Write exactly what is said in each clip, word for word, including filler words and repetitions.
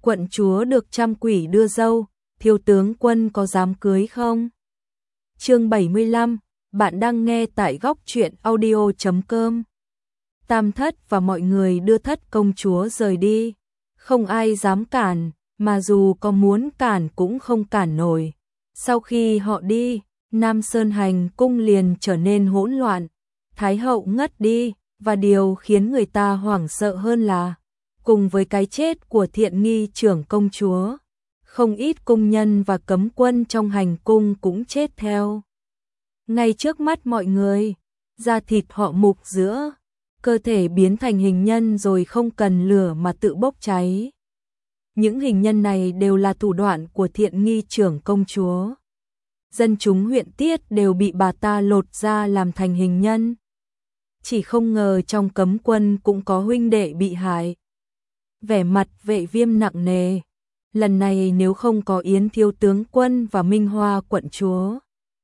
quận chúa được trăm quỷ đưa dâu, thiếu tướng quân có dám cưới không? Chương bảy mươi lăm, bạn đang nghe tại góc truyện audio chấm com. Tam thất và mọi người đưa thất công chúa rời đi, không ai dám cản, mà dù có muốn cản cũng không cản nổi. Sau khi họ đi, Nam Sơn Hành cung liền trở nên hỗn loạn, Thái hậu ngất đi, và điều khiến người ta hoảng sợ hơn là, cùng với cái chết của Thiện Nghi trưởng công chúa, không ít cung nhân và cấm quân trong hành cung cũng chết theo. Ngay trước mắt mọi người, da thịt họ mục giữa, cơ thể biến thành hình nhân rồi không cần lửa mà tự bốc cháy. Những hình nhân này đều là thủ đoạn của Thiện Nghi trưởng công chúa. Dân chúng huyện Tiết đều bị bà ta lột ra làm thành hình nhân. Chỉ không ngờ trong cấm quân cũng có huynh đệ bị hại. Vẻ mặt Vệ Viêm nặng nề. Lần này nếu không có Yến thiếu tướng quân và Minh Hoa quận chúa,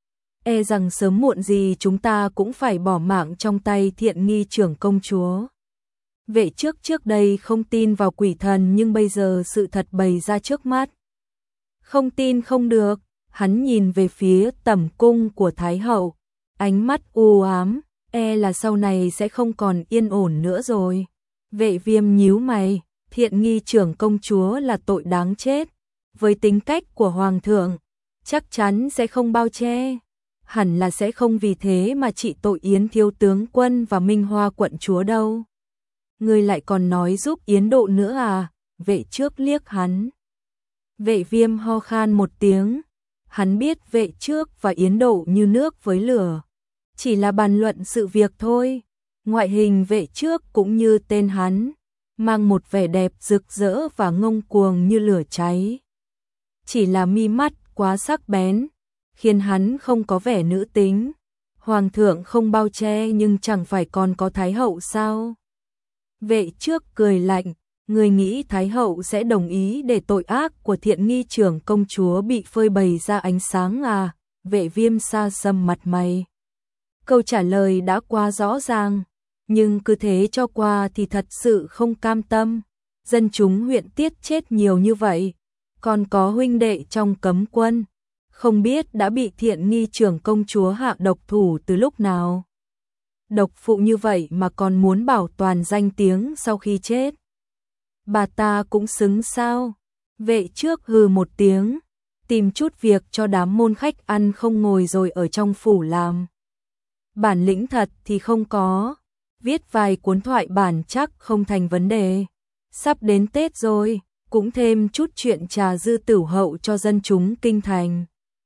e rằng sớm muộn gì chúng ta cũng phải bỏ mạng trong tay Thiện Nghi trưởng công chúa. Vệ trước trước đây không tin vào quỷ thần, nhưng bây giờ sự thật bày ra trước mắt. Không tin không được, hắn nhìn về phía tẩm cung của Thái hậu, ánh mắt u ám, e là sau này sẽ không còn yên ổn nữa rồi. Vệ Viêm nhíu mày, Thiện Nghi trưởng công chúa là tội đáng chết, với tính cách của hoàng thượng, chắc chắn sẽ không bao che. Hẳn là sẽ không vì thế mà trị tội Yến thiếu tướng quân và Minh Hoa quận chúa đâu. Ngươi lại còn nói giúp Yến Độ nữa à? Vệ trước liếc hắn. Vệ Viêm ho khan một tiếng. Hắn biết Vệ trước và Yến Độ như nước với lửa, chỉ là bàn luận sự việc thôi. Ngoại hình Vệ trước cũng như tên hắn, mang một vẻ đẹp rực rỡ và ngông cuồng như lửa cháy. Chỉ là mi mắt quá sắc bén, khiến hắn không có vẻ nữ tính. Hoàng thượng không bao che nhưng chẳng phải còn có Thái hậu sao? Vệ trước cười lạnh, người nghĩ Thái hậu sẽ đồng ý để tội ác của Thiện Nghi trưởng công chúa bị phơi bày ra ánh sáng à? Vệ Viêm xa sầm mặt mày. Câu trả lời đã quá rõ ràng, nhưng cứ thế cho qua thì thật sự không cam tâm. Dân chúng huyện Tiết chết nhiều như vậy, còn có huynh đệ trong cấm quân, không biết đã bị Thiện Nghi trưởng công chúa hạ độc thủ từ lúc nào. Độc phụ như vậy mà còn muốn bảo toàn danh tiếng sau khi chết. Bà ta cũng xứng sao? Vệ trước hừ một tiếng, tìm chút việc cho đám môn khách ăn không ngồi rồi ở trong phủ làm. Bản lĩnh thật thì không có, viết vài cuốn thoại bản chắc không thành vấn đề. Sắp đến Tết rồi, cũng thêm chút chuyện trà dư tửu hậu cho dân chúng kinh thành.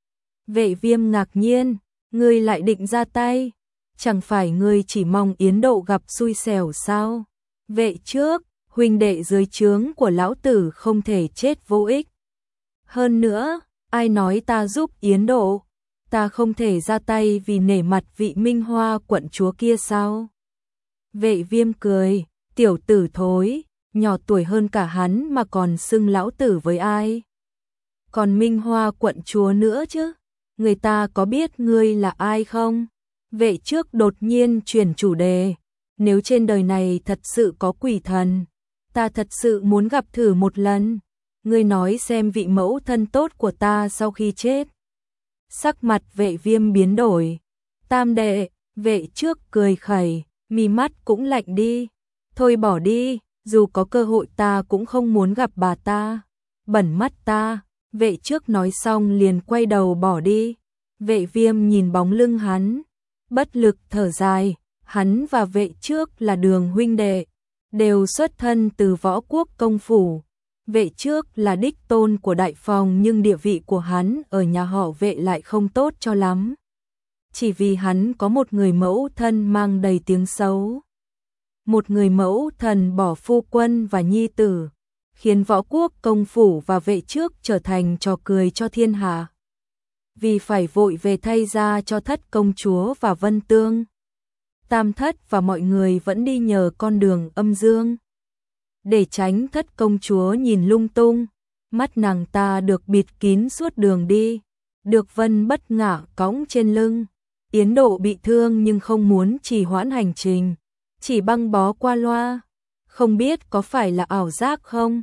Vệ Viêm ngạc nhiên, ngươi lại định ra tay, chẳng phải ngươi chỉ mong Yến Độ gặp xui xẻo sao? Vệ trước, huynh đệ dưới trướng của lão tử không thể chết vô ích. Hơn nữa, ai nói ta giúp Yến Độ? Ta không thể ra tay vì nể mặt vị Minh Hoa quận chúa kia sao? Vệ Viêm cười, tiểu tử thối, nhỏ tuổi hơn cả hắn mà còn xưng lão tử với ai? Còn Minh Hoa quận chúa nữa chứ? Người ta có biết ngươi là ai không? Vệ trước đột nhiên chuyển chủ đề. Nếu trên đời này thật sự có quỷ thần, ta thật sự muốn gặp thử một lần. Ngươi nói xem vị mẫu thân tốt của ta sau khi chết. Sắc mặt Vệ Viêm biến đổi. Tam đệ, vệ trước cười khẩy, mi mắt cũng lạnh đi. Thôi bỏ đi, dù có cơ hội ta cũng không muốn gặp bà ta. Bẩn mắt ta. Vệ trước nói xong liền quay đầu bỏ đi. Vệ Viêm nhìn bóng lưng hắn, bất lực thở dài. Hắn và vệ trước là Đường huynh đệ, đều xuất thân từ Võ Quốc công phủ. Vệ trước là đích tôn của đại phòng, nhưng địa vị của hắn ở nhà họ Vệ lại không tốt cho lắm. Chỉ vì hắn có một người mẫu thân mang đầy tiếng xấu. Một người mẫu thần bỏ phu quân và nhi tử, khiến Võ Quốc công phủ và vệ trước trở thành trò cười cho thiên hạ. Vì phải vội về thay ra cho thất công chúa và Vân Tương, Tam thất và mọi người vẫn đi nhờ con đường âm dương. Để tránh thất công chúa nhìn lung tung, mắt nàng ta được bịt kín suốt đường đi, được Vân Bất Ngạ cõng trên lưng. Yến Độ bị thương nhưng không muốn trì hoãn hành trình, chỉ băng bó qua loa. Không biết có phải là ảo giác không?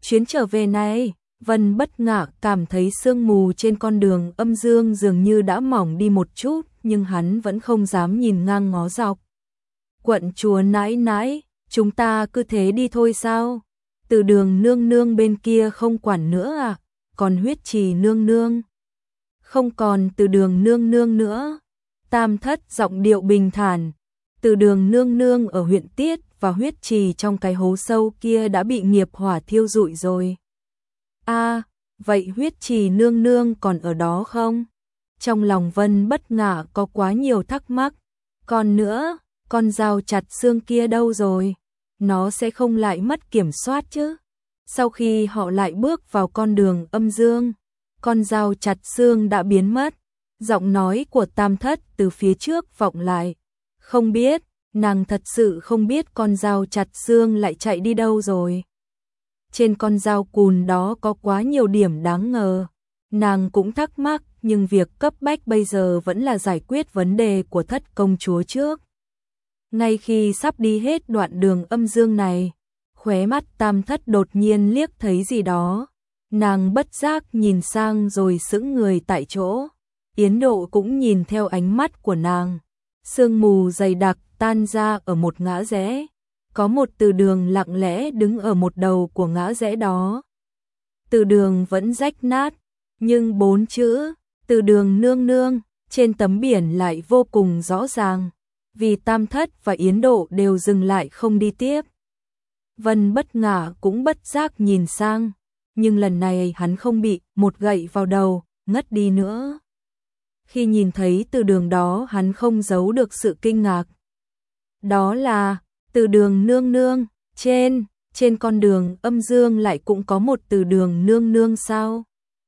Chuyến trở về này, Vân Bất Ngạ cảm thấy sương mù trên con đường âm dương dường như đã mỏng đi một chút, nhưng hắn vẫn không dám nhìn ngang ngó dọc. Quận chúa nãi nãi, chúng ta cứ thế đi thôi sao? Từ Đường nương nương bên kia không quản nữa à? Còn Huyết Trì nương nương? Không còn Từ Đường nương nương nữa. Tam Thất giọng điệu bình thản. Từ Đường nương nương ở huyện Tiết và Huyết Trì trong cái hố sâu kia đã bị nghiệp hỏa thiêu rụi rồi. A, à, vậy Huyết Trì nương nương còn ở đó không? Trong lòng Vân Bất Ngạ có quá nhiều thắc mắc. Còn nữa, con dao chặt xương kia đâu rồi? Nó sẽ không lại mất kiểm soát chứ? Sau khi họ lại bước vào con đường âm dương, con dao chặt xương đã biến mất. Giọng nói của Tam Thất từ phía trước vọng lại. Không biết, nàng thật sự không biết con dao chặt xương lại chạy đi đâu rồi. Trên con dao cùn đó có quá nhiều điểm đáng ngờ. Nàng cũng thắc mắc, nhưng việc cấp bách bây giờ vẫn là giải quyết vấn đề của Thất công chúa trước. Ngay khi sắp đi hết đoạn đường âm dương này, khóe mắt Tam Thất đột nhiên liếc thấy gì đó. Nàng bất giác nhìn sang rồi sững người tại chỗ. Yến Độ cũng nhìn theo ánh mắt của nàng. Sương mù dày đặc tan ra ở một ngã rẽ. Có một Từ Đường lặng lẽ đứng ở một đầu của ngã rẽ đó. Từ Đường vẫn rách nát, nhưng bốn chữ Từ Đường nương nương trên tấm biển lại vô cùng rõ ràng. Vì Tam Thất và Yến Độ đều dừng lại không đi tiếp. Vân Bất Ngạ cũng bất giác nhìn sang, nhưng lần này hắn không bị một gậy vào đầu, ngất đi nữa. Khi nhìn thấy Từ Đường đó, hắn không giấu được sự kinh ngạc. Đó là Từ Đường nương nương, trên, trên con đường âm dương lại cũng có một Từ Đường nương nương sao?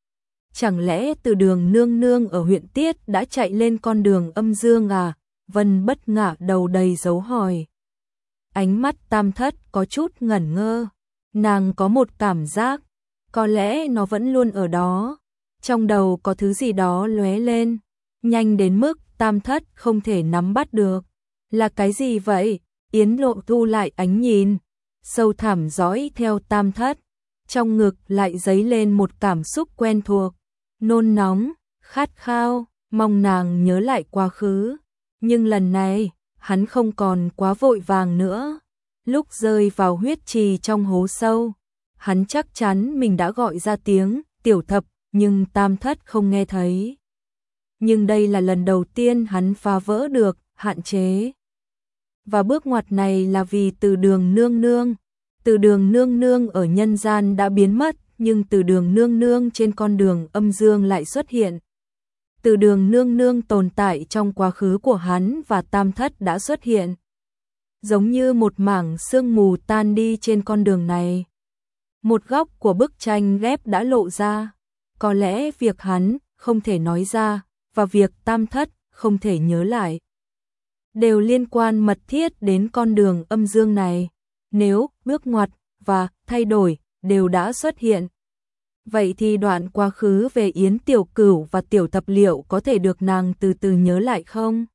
Chẳng lẽ Từ Đường nương nương ở huyện Tiết đã chạy lên con đường âm dương à? Vân Bất Ngạ đầu đầy dấu hỏi. Ánh mắt Tam Thất có chút ngẩn ngơ. Nàng có một cảm giác, có lẽ nó vẫn luôn ở đó. Trong đầu có thứ gì đó lóe lên, nhanh đến mức Tam Thất không thể nắm bắt được. Là cái gì vậy? Yến Lộ thu lại ánh nhìn, sâu thẳm dõi theo Tam Thất. Trong ngực lại dấy lên một cảm xúc quen thuộc, nôn nóng, khát khao, mong nàng nhớ lại quá khứ. Nhưng lần này, hắn không còn quá vội vàng nữa. Lúc rơi vào huyết trì trong hố sâu, hắn chắc chắn mình đã gọi ra tiếng Tiểu Thập, nhưng Tam Thất không nghe thấy. Nhưng đây là lần đầu tiên hắn phá vỡ được hạn chế. Và bước ngoặt này là vì Từ Đường nương nương. Từ Đường nương nương ở nhân gian đã biến mất, nhưng Từ Đường nương nương trên con đường âm dương lại xuất hiện. Từ Đường nương nương tồn tại trong quá khứ của hắn và Tam Thất đã xuất hiện. Giống như một mảng sương mù tan đi trên con đường này. Một góc của bức tranh ghép đã lộ ra. Có lẽ việc hắn không thể nói ra và việc Tam Thất không thể nhớ lại đều liên quan mật thiết đến con đường âm dương này. Nếu bước ngoặt và thay đổi đều đã xuất hiện, vậy thì đoạn quá khứ về Yến Tiểu Cửu và Tiểu Thập liệu có thể được nàng từ từ nhớ lại không?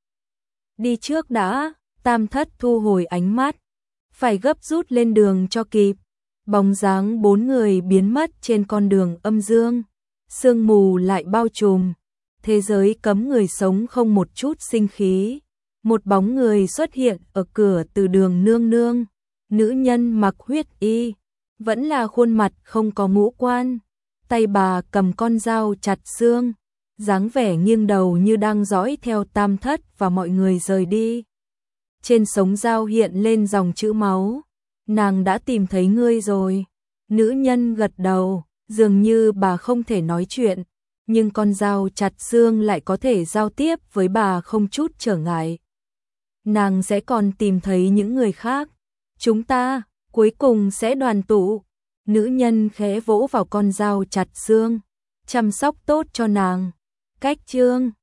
Đi trước đã. Tam Thất thu hồi ánh mắt, phải gấp rút lên đường cho kịp. Bóng dáng bốn người biến mất trên con đường âm dương. Sương mù lại bao trùm. Thế giới cấm người sống không một chút sinh khí. Một bóng người xuất hiện ở cửa Từ Đường nương nương. Nữ nhân mặc huyết y, vẫn là khuôn mặt không có ngũ quan. Tay bà cầm con dao chặt xương, dáng vẻ nghiêng đầu như đang dõi theo Tam Thất và mọi người rời đi. Trên sống dao hiện lên dòng chữ máu. Nàng đã tìm thấy ngươi rồi. Nữ nhân gật đầu, dường như bà không thể nói chuyện, nhưng con dao chặt xương lại có thể giao tiếp với bà không chút trở ngại. Nàng sẽ còn tìm thấy những người khác. Chúng ta, cuối cùng sẽ đoàn tụ. Nữ nhân khẽ vỗ vào con dao chặt xương, chăm sóc tốt cho nàng. Cách chương